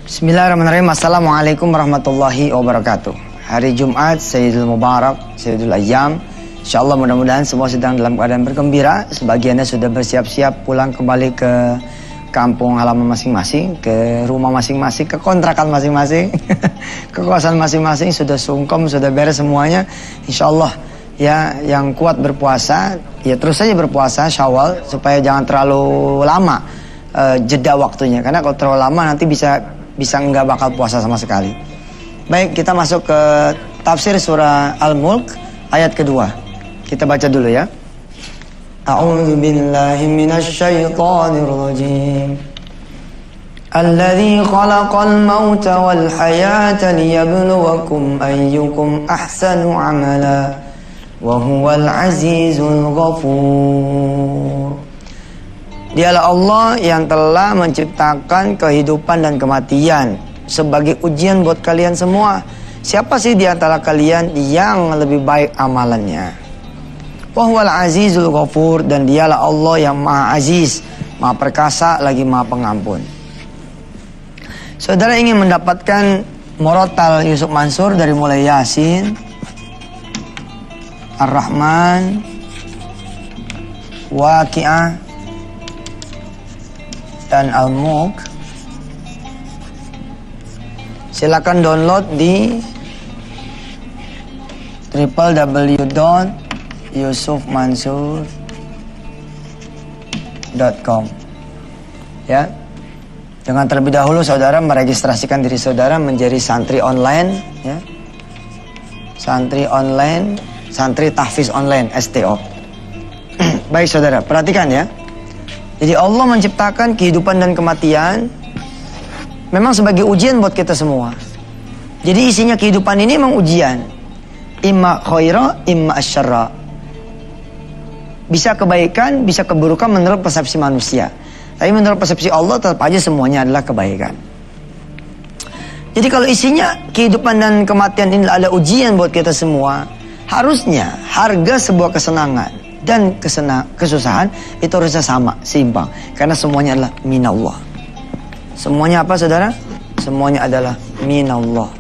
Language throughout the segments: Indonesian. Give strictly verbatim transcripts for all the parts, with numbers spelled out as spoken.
Bismillahirrahmanirrahim. Assalamualaikum warahmatullahi wabarakatuh. Hari Jumat, Sayyidul Mubarak, Sayyidul Ayyam. InsyaAllah mudah-mudahan semua sedang dalam keadaan bergembira. Sebagiannya sudah bersiap-siap pulang kembali ke kampung halaman masing-masing, ke rumah masing-masing, ke kontrakan masing-masing, ke kosan masing-masing. Sudah sungkem, sudah beres semuanya. InsyaAllah ya, yang kuat berpuasa, ya terus saja berpuasa Syawal supaya jangan terlalu lama uh, jeda waktunya. Karena kalau terlalu lama nanti bisa bisa nggak bakal puasa sama sekali. Baik, kita masuk ke tafsir surah Al-Mulk ayat kedua. Kita baca dulu ya. A'udzu billahi minasy syaithanir rajim. Alladzi khalaqal mauta wal hayata liyabluwakum ayyukum ahsanu amala wa huwal azizul ghafur. Dialah Allah yang telah menciptakan kehidupan dan kematian sebagai ujian buat kalian semua. Siapa sih di antara kalian yang lebih baik amalannya? Wahuwal azizul ghafur, dan dialah Allah yang maha aziz, maha perkasa, lagi maha pengampun. Saudara ingin mendapatkan Murattal Yusuf Mansur dari mulai Yasin, Ar-Rahman, Waqiah, dan Al-Mulk, silakan download di w w w dot yusuf mansur dot com ya. Dengan terlebih dahulu saudara meregistrasikan diri saudara menjadi santri online ya. Santri online, santri tahfiz online S T O. Baik saudara, perhatikan ya. Jadi Allah menciptakan kehidupan dan kematian memang sebagai ujian buat kita semua. Jadi isinya kehidupan ini memang ujian. Imma khaira, imma asyarra. Bisa kebaikan, bisa keburukan menurut persepsi manusia. Tapi menurut persepsi Allah tetap aja semuanya adalah kebaikan. Jadi kalau isinya kehidupan dan kematian ini adalah ujian buat kita semua, harusnya harga sebuah kesenangan dan kesena, kesusahan itu harusnya sama, seimbang. Karena semuanya adalah minallah. Semuanya apa saudara? Semuanya adalah minallah.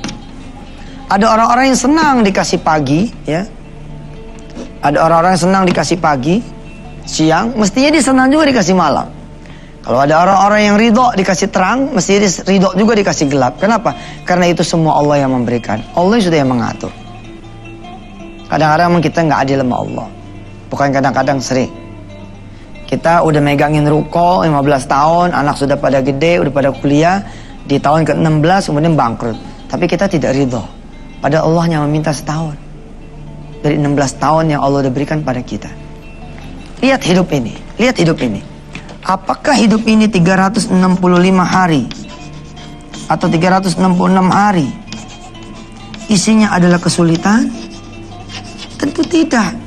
Ada orang-orang yang senang dikasih pagi ya. Ada orang-orang yang senang dikasih pagi, siang, mestinya dia senang juga dikasih malam. Kalau ada orang-orang yang ridho dikasih terang, mestinya dia ridho juga dikasih gelap. Kenapa? Karena itu semua Allah yang memberikan. Allah sudah yang mengatur. Kadang-kadang memang kita nggak adil sama Allah. Bukan kadang-kadang, sering. Kita udah megangin ruko lima belas tahun, anak sudah pada gede, udah pada kuliah, di tahun ke enam belas kemudian bangkrut. Tapi kita tidak ridho. Padahal Allah yang meminta setahun dari enam belas tahun yang Allah udah berikan pada kita. Lihat hidup ini, lihat hidup ini. Apakah hidup ini tiga ratus enam puluh lima hari atau tiga ratus enam puluh enam hari isinya adalah kesulitan? Tentu tidak.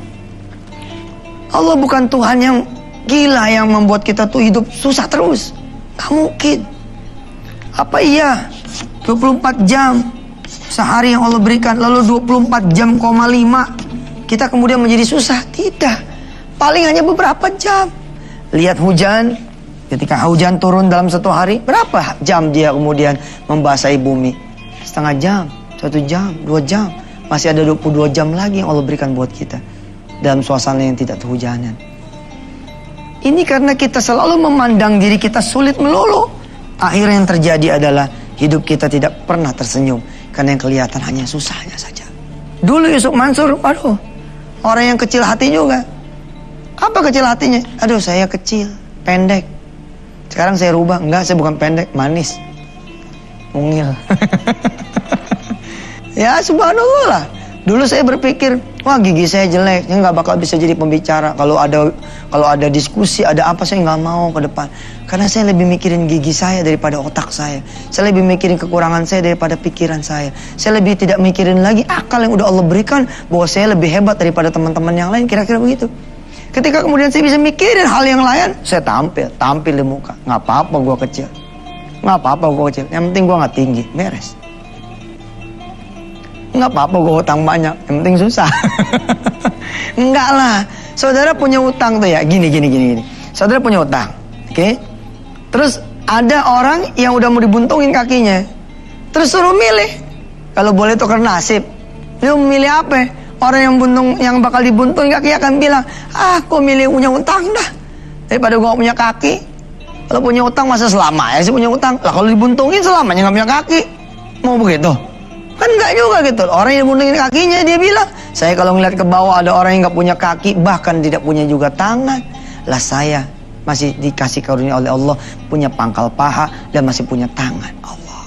Allah bukan Tuhan yang gila yang membuat kita tuh hidup susah terus. Gak mungkin. Apa iya dua puluh empat jam sehari yang Allah berikan, lalu dua puluh empat jam koma lima kita kemudian menjadi susah? Tidak. Paling hanya beberapa jam. Lihat hujan, ketika hujan turun dalam satu hari, berapa jam dia kemudian membasahi bumi? Setengah jam, satu jam, dua jam. Masih ada dua puluh dua jam lagi yang Allah berikan buat kita dalam suasana yang tidak kehujanan. Ini karena kita selalu memandang diri kita sulit melulu. Akhirnya yang terjadi adalah hidup kita tidak pernah tersenyum, karena yang kelihatan hanya susahnya saja. Dulu Yusuf Mansur, aduh, orang yang kecil hati juga. Apa kecil hatinya? Aduh, saya kecil, pendek. Sekarang saya rubah, enggak, saya bukan pendek, manis, mungil. Ya subhanallah lah. Dulu saya berpikir, wah gigi saya jelek, saya nggak bakal bisa jadi pembicara. Kalau ada kalau ada diskusi, ada apa, saya nggak mau ke depan. Karena saya lebih mikirin gigi saya daripada otak saya. Saya lebih mikirin kekurangan saya daripada pikiran saya. Saya lebih tidak mikirin lagi akal yang udah Allah berikan, bahwa saya lebih hebat daripada teman-teman yang lain. Kira-kira begitu. Ketika kemudian saya bisa mikirin hal yang lain, saya tampil, tampil di muka. Nggak apa-apa gue kecil, nggak apa-apa gue kecil. Yang penting gue nggak tinggi, beres. Nggak apa-apa gue utang banyak, yang penting susah. Enggak lah. Saudara punya utang tuh ya, gini gini gini gini. Saudara punya utang, oke? Okay? Terus Ada orang yang udah mau dibuntungin kakinya, terus suruh milih. Kalau boleh tukar nasib, dia memilih apa? Orang yang buntung, yang bakal dibuntungin kaki akan bilang, ah, kok milih punya utang dah daripada gua punya kaki. Kalau punya utang masa selamanya sih punya utang? Lah kalau dibuntungin selamanya nggak punya kaki, mau begitu? Kan nggak juga gitu. Orang yang dibuntungin kakinya dia bilang, saya kalau ngeliat ke bawah ada orang yang nggak punya kaki, bahkan tidak punya juga tangan. Lah saya masih dikasih karunia oleh Allah, punya pangkal paha dan masih punya tangan. Allah.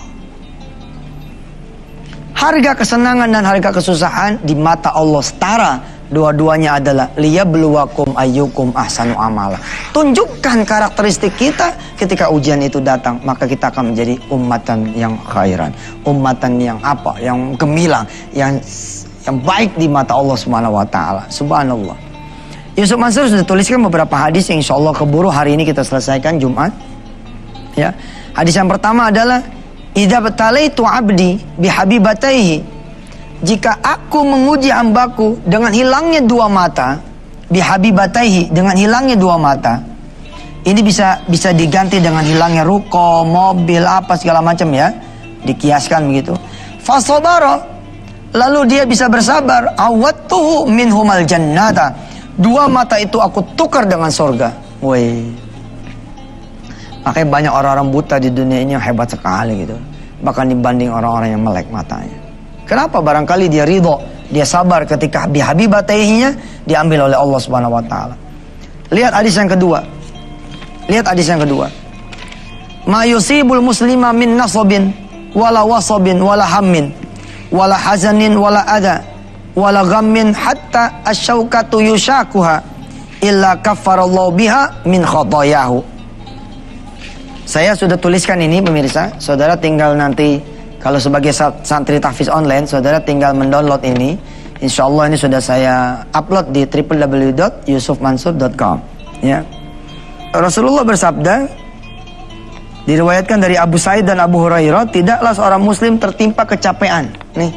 Harga kesenangan dan harga kesusahan di mata Allah setara. Dua-duanya adalah liyabluwakum ayyukum ahsanu amala. Tunjukkan karakteristik kita ketika ujian itu datang, maka kita akan menjadi ummatan yang khairan, ummatan yang apa? Yang gemilang, yang yang baik di mata Allah Subhanahu wa taala. Subhanallah. Yusuf Mansur sudah tuliskan beberapa hadis yang insya Allah keburu hari ini kita selesaikan Jumat. Ya. Hadis yang pertama adalah idza batalaitu abdi bihabibataihi. Jika aku menguji hambaku dengan hilangnya dua mata, bihabibataihi, dengan hilangnya dua mata. Ini bisa bisa diganti dengan hilangnya ruko, mobil, apa segala macam ya. Dikiaskan begitu. Fasabara, lalu dia bisa bersabar, awattuhu minhumal jannata. Dua mata itu aku tukar dengan surga. Woi. Makanya banyak orang-orang buta di dunia ini yang hebat sekali gitu. Bahkan dibanding orang-orang yang melek matanya. Kenapa? Barangkali dia ridho, dia sabar ketika bihabibataihinya diambil oleh Allah Subhanahu wa taala. Lihat hadis yang kedua. Lihat hadis yang kedua. Ma yusibul muslima min nasabin wala wasabin wala hammin wala hazanin wala adha wala ghammin hatta asyaukatu yushakuha illa kaffarallahu biha min khatayahu. Saya sudah tuliskan ini pemirsa, saudara tinggal nanti kalau sebagai santri tahfiz online, saudara tinggal mendownload ini. Insya Allah ini sudah saya upload di w w w dot yusuf mansur dot com. Ya. Rasulullah bersabda, diriwayatkan dari Abu Sa'id dan Abu Hurairah, tidaklah seorang muslim tertimpa kecapean. Nih.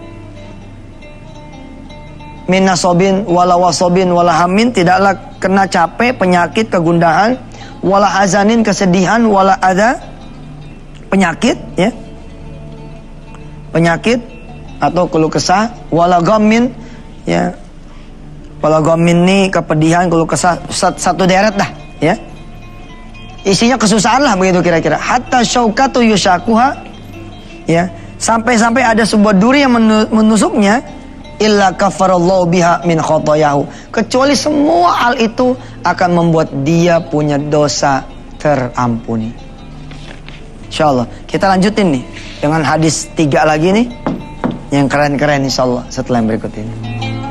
Min nasobin wala wasobin wala hamin, tidaklah kena capek, penyakit, kegundahan, wala hazanin, kesedihan, wala ada penyakit, ya. Penyakit atau keluh kesah, wala ghammin, ya. Wala ghammin ini kepedihan, keluh kesah, satu deret dah, ya. Isinya kesusahan lah begitu kira-kira. Hatta syaukatu yushakuha, ya. Sampai-sampai ada sebuah duri yang menusuknya, illa kafarallahu biha min khotoyahu. Kecuali semua hal itu akan membuat dia punya dosa terampuni. Insyaallah kita lanjutin nih dengan hadis tiga lagi nih yang keren-keren insyaallah setelah yang berikut ini.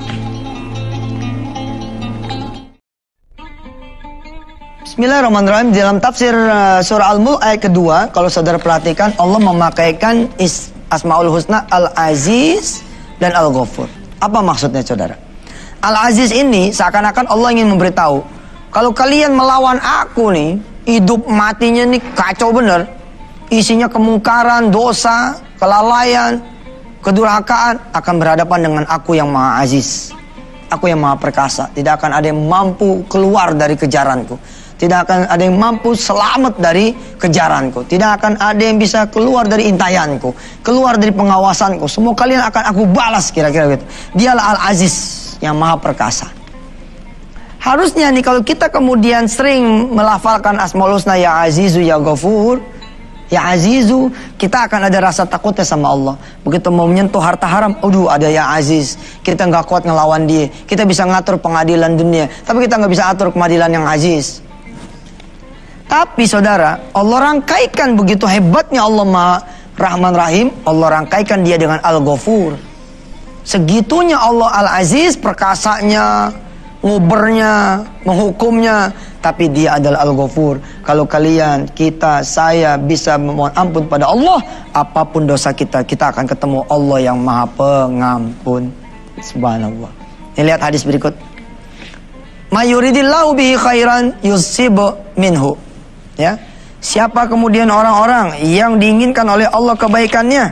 Bismillahirrahmanirrahim. Dalam tafsir uh, surah Al-Mulk ayat kedua, kalau saudara perhatikan, Allah memakaikan is, Asmaul Husna Al-Aziz dan Al-Ghafur. Apa maksudnya saudara? Al-Aziz ini seakan-akan Allah ingin memberitahu, kalau kalian melawan aku nih, hidup matinya nih kacau bener, isinya kemungkaran, dosa, kelalaian, kedurhakaan, akan berhadapan dengan aku yang maha aziz, aku yang maha perkasa. Tidak akan ada yang mampu keluar dari kejaranku, tidak akan ada yang mampu selamat dari kejaranku, tidak akan ada yang bisa keluar dari intayanku, keluar dari pengawasanku. Semua kalian akan aku balas, kira-kira gitu. Dialah Al-Aziz yang maha perkasa. Harusnya nih kalau kita kemudian sering melafalkan Asmaul Husna, ya Azizu, ya Ghafur, ya Azizu, kita akan ada rasa takutnya sama Allah. Begitu mau menyentuh harta haram, aduh ada ya Aziz, kita nggak kuat ngelawan dia. Kita bisa ngatur pengadilan dunia, tapi kita nggak bisa atur pengadilan yang Aziz. Tapi saudara, Allah rangkaikan begitu hebatnya Allah Maha Rahman Rahim, Allah rangkaikan dia dengan Al-Ghafur. Segitunya Allah Al-Aziz, perkasanya, ngubernya, menghukumnya, tapi dia adalah Al-Ghafur. Kalau kalian, kita, saya bisa memohon ampun pada Allah, apapun dosa kita, kita akan ketemu Allah yang Maha Pengampun. Subhanallah. Ini lihat hadis berikut. Mayuridillahu bihi khairan yusibu minhu. Ya, siapa kemudian orang-orang yang diinginkan oleh Allah kebaikannya,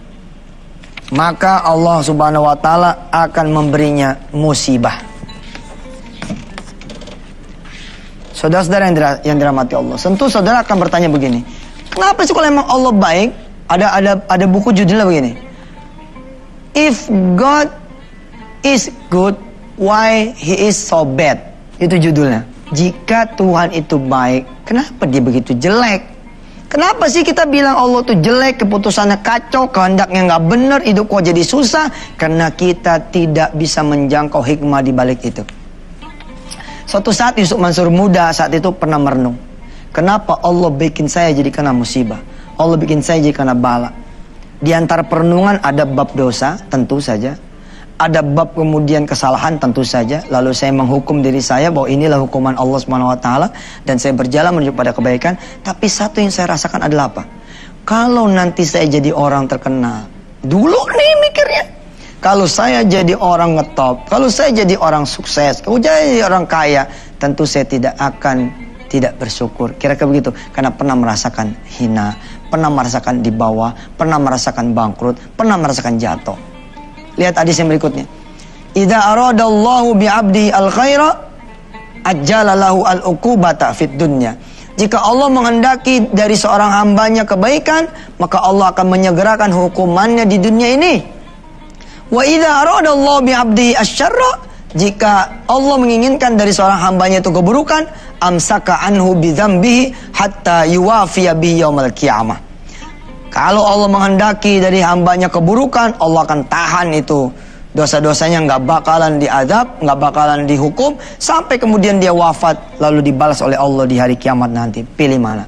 maka Allah Subhanahu wa taala akan memberinya musibah. Saudara-saudara yang, dira, yang dirahmati Allah, tentu saudara akan bertanya begini, kenapa sih kalau emang Allah baik? Ada ada ada buku judulnya begini, If God is good, why He is so bad? Itu judulnya. Jika Tuhan itu baik, kenapa Dia begitu jelek? Kenapa sih kita bilang Allah itu jelek, keputusannya kacau, kehendaknya nggak benar, hidup kok jadi susah? Karena kita tidak bisa menjangkau hikmah di balik itu. Suatu saat Yusuf Mansur muda saat itu pernah merenung. Kenapa Allah bikin saya jadi kena musibah? Allah bikin saya jadi kena bala. Di antara perenungan ada bab dosa, tentu saja. Ada bab kemudian kesalahan, tentu saja. Lalu saya menghukum diri saya bahwa inilah hukuman Allah subhanahu wa taala. Dan saya berjalan menuju pada kebaikan. Tapi satu yang saya rasakan adalah apa? Kalau nanti saya jadi orang terkenal. Dulu nih mikirnya. Kalau saya jadi orang ngetop, kalau saya jadi orang sukses, kalau jadi orang kaya, tentu saya tidak akan tidak bersyukur. Kira-kira begitu. Karena pernah merasakan hina, pernah merasakan di bawah, pernah merasakan bangkrut, pernah merasakan jatuh. Lihat hadis yang berikutnya. Idza aradallahu bi'abdi al-khaira ajjala lahu al-uqubata fid dunya. Jika Allah menghendaki dari seorang hambanya kebaikan, maka Allah akan menyegerakan hukumannya di dunia ini. Wa idza aradallahu bi'abdi asy-syarra, jika Allah menginginkan dari seorang hambanya itu keburukan, amsaka anhu bidzambihi hatta yuwafiya bihi yaumil qiyamah. Kalau Allah menghendaki dari hambanya keburukan, Allah akan tahan itu dosa-dosanya, nggak bakalan diazab, nggak bakalan dihukum sampai kemudian dia wafat lalu dibalas oleh Allah di hari kiamat nanti. Pilih mana?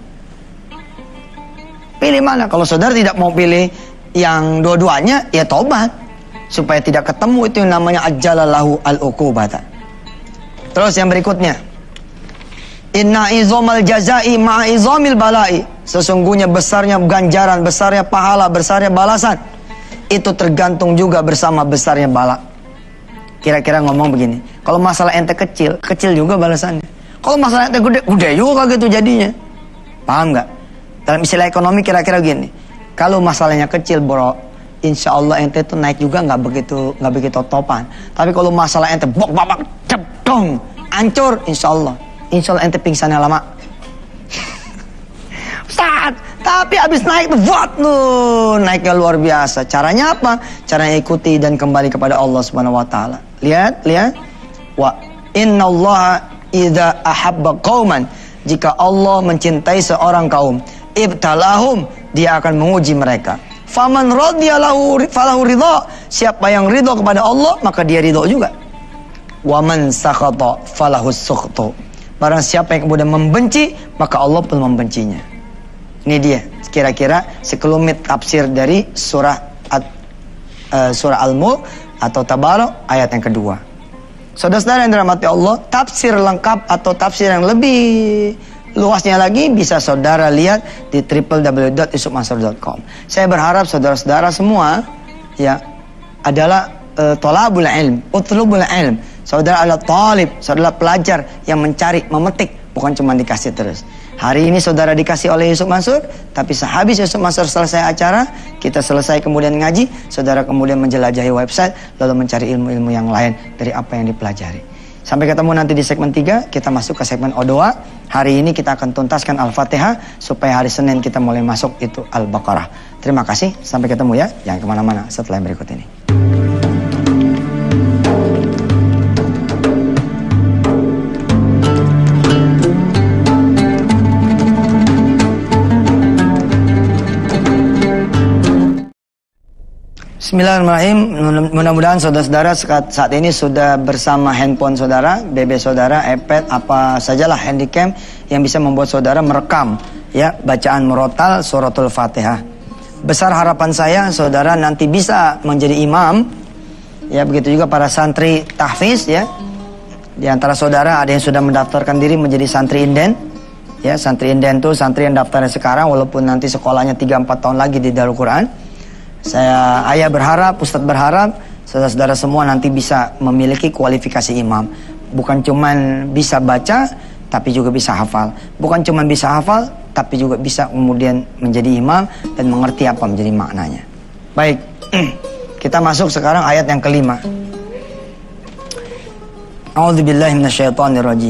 Pilih mana? Kalau saudara tidak mau pilih yang dua-duanya, ya tobat supaya tidak ketemu itu yang namanya ajjalallahu al-uqubata. Terus yang berikutnya, inna izomal jazai ma'a izomil balai. Sesungguhnya besarnya ganjaran, besarnya pahala, besarnya balasan itu tergantung juga bersama besarnya bala. Kira-kira ngomong begini, kalau masalah ente kecil, kecil juga balasannya. Kalau masalah ente gede, gede juga gitu jadinya. Paham nggak? Dalam istilah ekonomi kira-kira gini, kalau masalahnya kecil bro, insya Allah ente tuh naik juga nggak begitu nggak begitu topan. Tapi kalau masalah ente bok babak cedong, hancur, insya Allah, insya Allah ente pingsannya lama. Ustaz, tapi habis naik tuh, what tuh, naiknya luar biasa. Caranya apa? Caranya ikuti dan kembali kepada Allah Subhanahu Wa Taala. Lihat, lihat. Wa inna Allah idza ahabba qauman, jika Allah mencintai seorang kaum, ibtalahum, dia akan menguji mereka. Faman radhiyalahu falahu ridha, siapa yang ridho kepada Allah maka dia ridho juga. Waman sakhata falahu sukhtu, barang siapa yang kemudian membenci maka Allah pun membencinya. Ini dia kira-kira sekelumit tafsir dari surah at, uh, surah Al-Mulk atau Tabarok ayat yang kedua. Saudara-saudara yang dirahmati Allah, tafsir lengkap atau tafsir yang lebih luasnya lagi bisa saudara lihat di w w w dot yusuf mansur dot com. Saya berharap saudara-saudara semua ya adalah uh, thalabul ilm, utlubul ilm. Saudara adalah talib, saudara pelajar yang mencari, memetik, bukan cuma dikasih terus. Hari ini saudara dikasih oleh Yusuf Mansur, tapi sehabis Yusuf Mansur selesai acara, kita selesai kemudian ngaji, saudara kemudian menjelajahi website, lalu mencari ilmu-ilmu yang lain dari apa yang dipelajari. Sampai ketemu nanti di segmen tiga, kita masuk ke segmen O dua. Hari ini kita akan tuntaskan Al-Fatihah, supaya hari Senin kita mulai masuk itu Al-Baqarah. Terima kasih, sampai ketemu ya, jangan kemana-mana setelah yang berikut ini. Bismillahirrahmanirrahim. Mudah-mudahan saudara-saudara saat ini sudah bersama handphone saudara, B B saudara, iPad, apa sajalah handycam yang bisa membuat saudara merekam ya bacaan murotal suratul Fatihah. Besar harapan saya saudara nanti bisa menjadi imam ya, begitu juga para santri tahfiz ya. Di antara saudara ada yang sudah mendaftarkan diri menjadi santri inden ya. Santri inden itu santri yang daftarnya sekarang walaupun nanti sekolahnya tiga empat tahun lagi di Darul Quran. Saya, ayah berharap, Ustadz berharap, saudara-saudara semua nanti bisa memiliki kualifikasi imam. Bukan cuman bisa baca, tapi juga bisa hafal. Bukan cuman bisa hafal, tapi juga bisa kemudian menjadi imam dan mengerti apa menjadi maknanya. Baik, kita masuk sekarang ayat yang kelima. A'udzubillahi minasyaitonirrajim.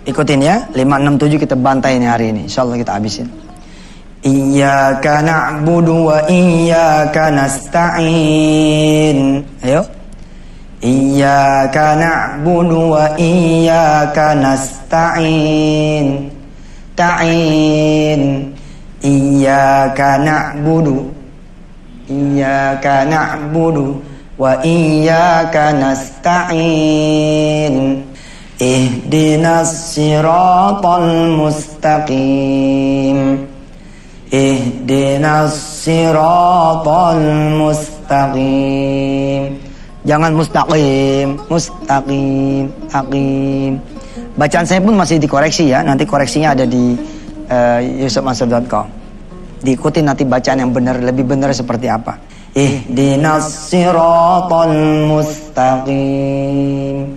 Ikutin ya, lima, enam, tujuh kita bantai ini hari ini. Insyaallah kita habisin. Iyyaka na'budu wa iyyaka nasta'in. Ayo. Iyyaka na'budu wa iyyaka nasta'in. Ta'in. Iyyaka na'budu. Iyyaka na'budu wa iyyaka nasta'in. Ihdinas siratal mustaqim. Ihdinas siratal mustaqim. Jangan mustaqim, mustaqim, taqim. Bacaan saya pun masih dikoreksi ya. Nanti koreksinya ada di uh, yusuf mansur dot com. Diikuti nanti bacaan yang benar, lebih benar seperti apa. Ihdinas siratal mustaqim.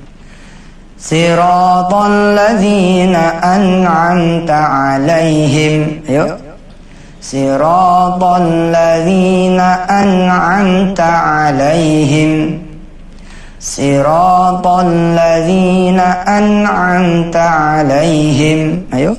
Siratal ladzina an'amta 'alaihim. Ayo. Siratal ladzina an'amta 'alaihim. Siratal ladzina an'amta 'alaihim. Ayo.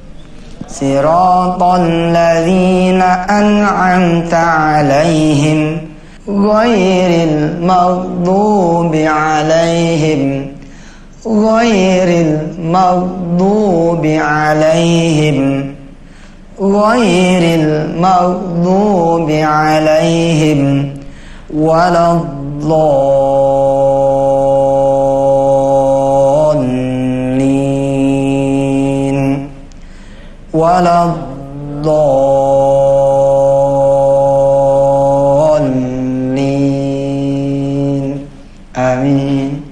Siratal ladzina an'amta 'alaihim ghairil maghdubi 'alaihim ghairil maghdubi 'alaihim ghairil maghdubi 'alaihim waladdallin waladdallin. Amin.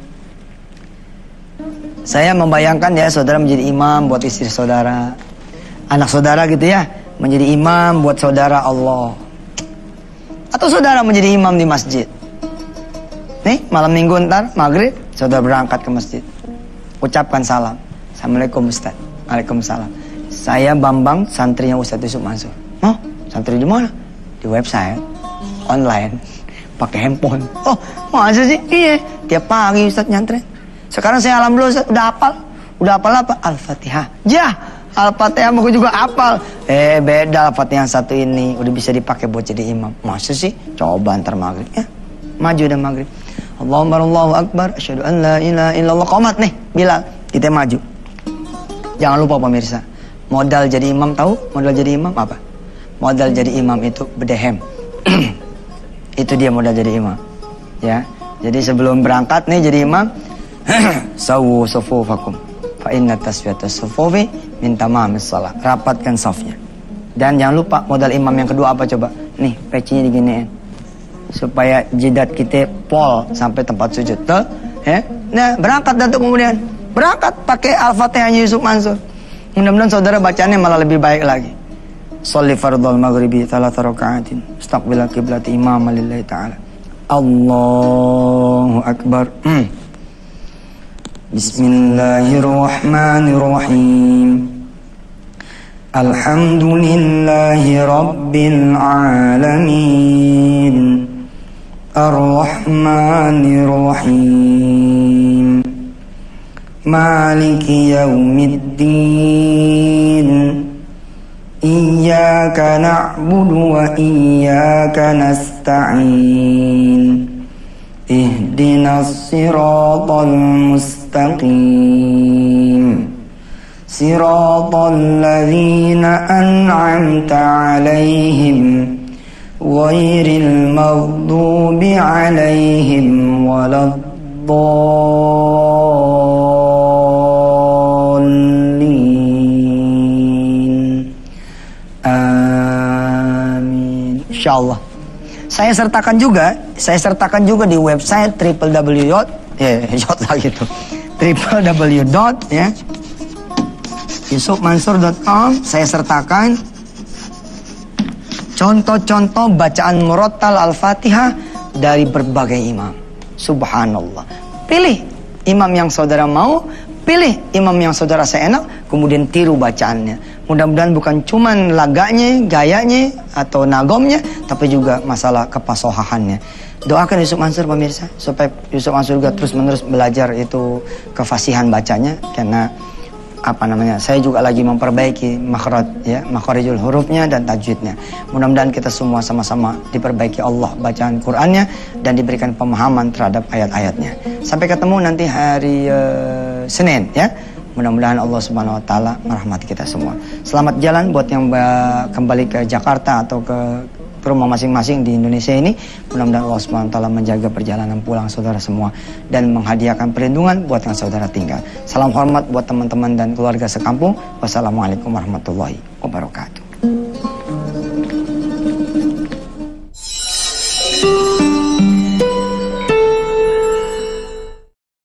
Saya membayangkan ya, saudara menjadi imam buat istri saudara, anak saudara gitu ya, menjadi imam buat saudara Allah. Atau saudara menjadi imam di masjid. Nih, malam minggu ntar, maghrib, saudara berangkat ke masjid. Ucapkan salam. Assalamualaikum Ustaz. Waalaikumsalam. Saya Bambang, santrinya Ustaz Yusuf Mansur. Oh, santri di mana? Di website, online, pakai handphone. Oh, masa sih? Iya, tiap pagi Ustaz nyantren. Sekarang saya alhamdulillah Ustaz, udah hafal. Udah hafal apa? Al-Fatihah. Ya, Al-Fatihah aku juga hafal. Eh, beda Al-Fatihah yang satu ini. Udah bisa dipakai buat jadi imam. Masa sih? Coba ntar maghrib. Ya, maju dan maghrib. Allahumma Allahu Akbar. Asyhadu an la ilaha illallah. Qomat nih, Bilal. Kita maju. Jangan lupa pemirsa. Modal jadi imam, tahu? Modal jadi imam apa? Modal jadi imam itu bedehem. Itu dia modal jadi imam. Ya. Jadi sebelum berangkat nih jadi imam, sawu sufufakum fa inna tasfiyatas sufufi min tamamis shalah. Rapatkan safnya. Dan jangan lupa modal imam yang kedua apa coba? Nih, pecinya diginiin. Supaya jidat kita pol sampai tempat sujud. Tuh, ya. Nah, berangkat datuk kemudian. Berangkat pakai Al-Fatihah Yusuf Mansur. Mudah-mudahan saudara bacaannya malah lebih baik lagi. Sholli fardhal maghribi thalatha raka'atin istaqbil qiblati imam lillahi ta'ala. Allahu akbar. Hmm. Bismillahirrahmanirrahim. Alhamdulillahi rabbil alamin. Ar-Rahmanir-Rahim. Maliki yaumiddin. Iyyaka na'budu wa iyyaka nasta'in. Ihdinas siratal mustaqim. Siratal ladzina an'amta 'alaihim ghairil maghdubi 'alaihim waladdallin. Amin. Insyaallah. Saya sertakan juga, saya sertakan juga di website w w w dot ya lagi itu w w w dot ya yusuf mansur dot com. Saya sertakan contoh-contoh bacaan murattal Al-Fatihah dari berbagai imam. Subhanallah. Pilih imam yang saudara mau, pilih imam yang saudara seenak, kemudian tiru bacaannya. Mudah-mudahan bukan cuman laganya, gayanya, atau nagomnya, tapi juga masalah kepasohahannya. Doakan Yusuf Mansur pemirsa, supaya Yusuf Mansur juga terus-menerus belajar itu kefasihan bacanya, karena apa namanya, saya juga lagi memperbaiki makhraj ya, makhrijul hurufnya dan tajwidnya. Mudah-mudahan kita semua sama-sama diperbaiki Allah bacaan Qur'annya dan diberikan pemahaman terhadap ayat-ayatnya. Sampai ketemu nanti hari uh, Senin ya. Mudah-mudahan Allah Subhanahu wa taala merahmati kita semua. Selamat jalan buat yang kembali ke Jakarta atau ke ke rumah masing-masing di Indonesia ini. Mudah-mudahan Allah Subhanahu wa taala menjaga perjalanan pulang saudara semua dan menghadiahkan perlindungan buat yang saudara tinggal. Salam hormat buat teman-teman dan keluarga sekampung. Wassalamualaikum warahmatullahi wabarakatuh.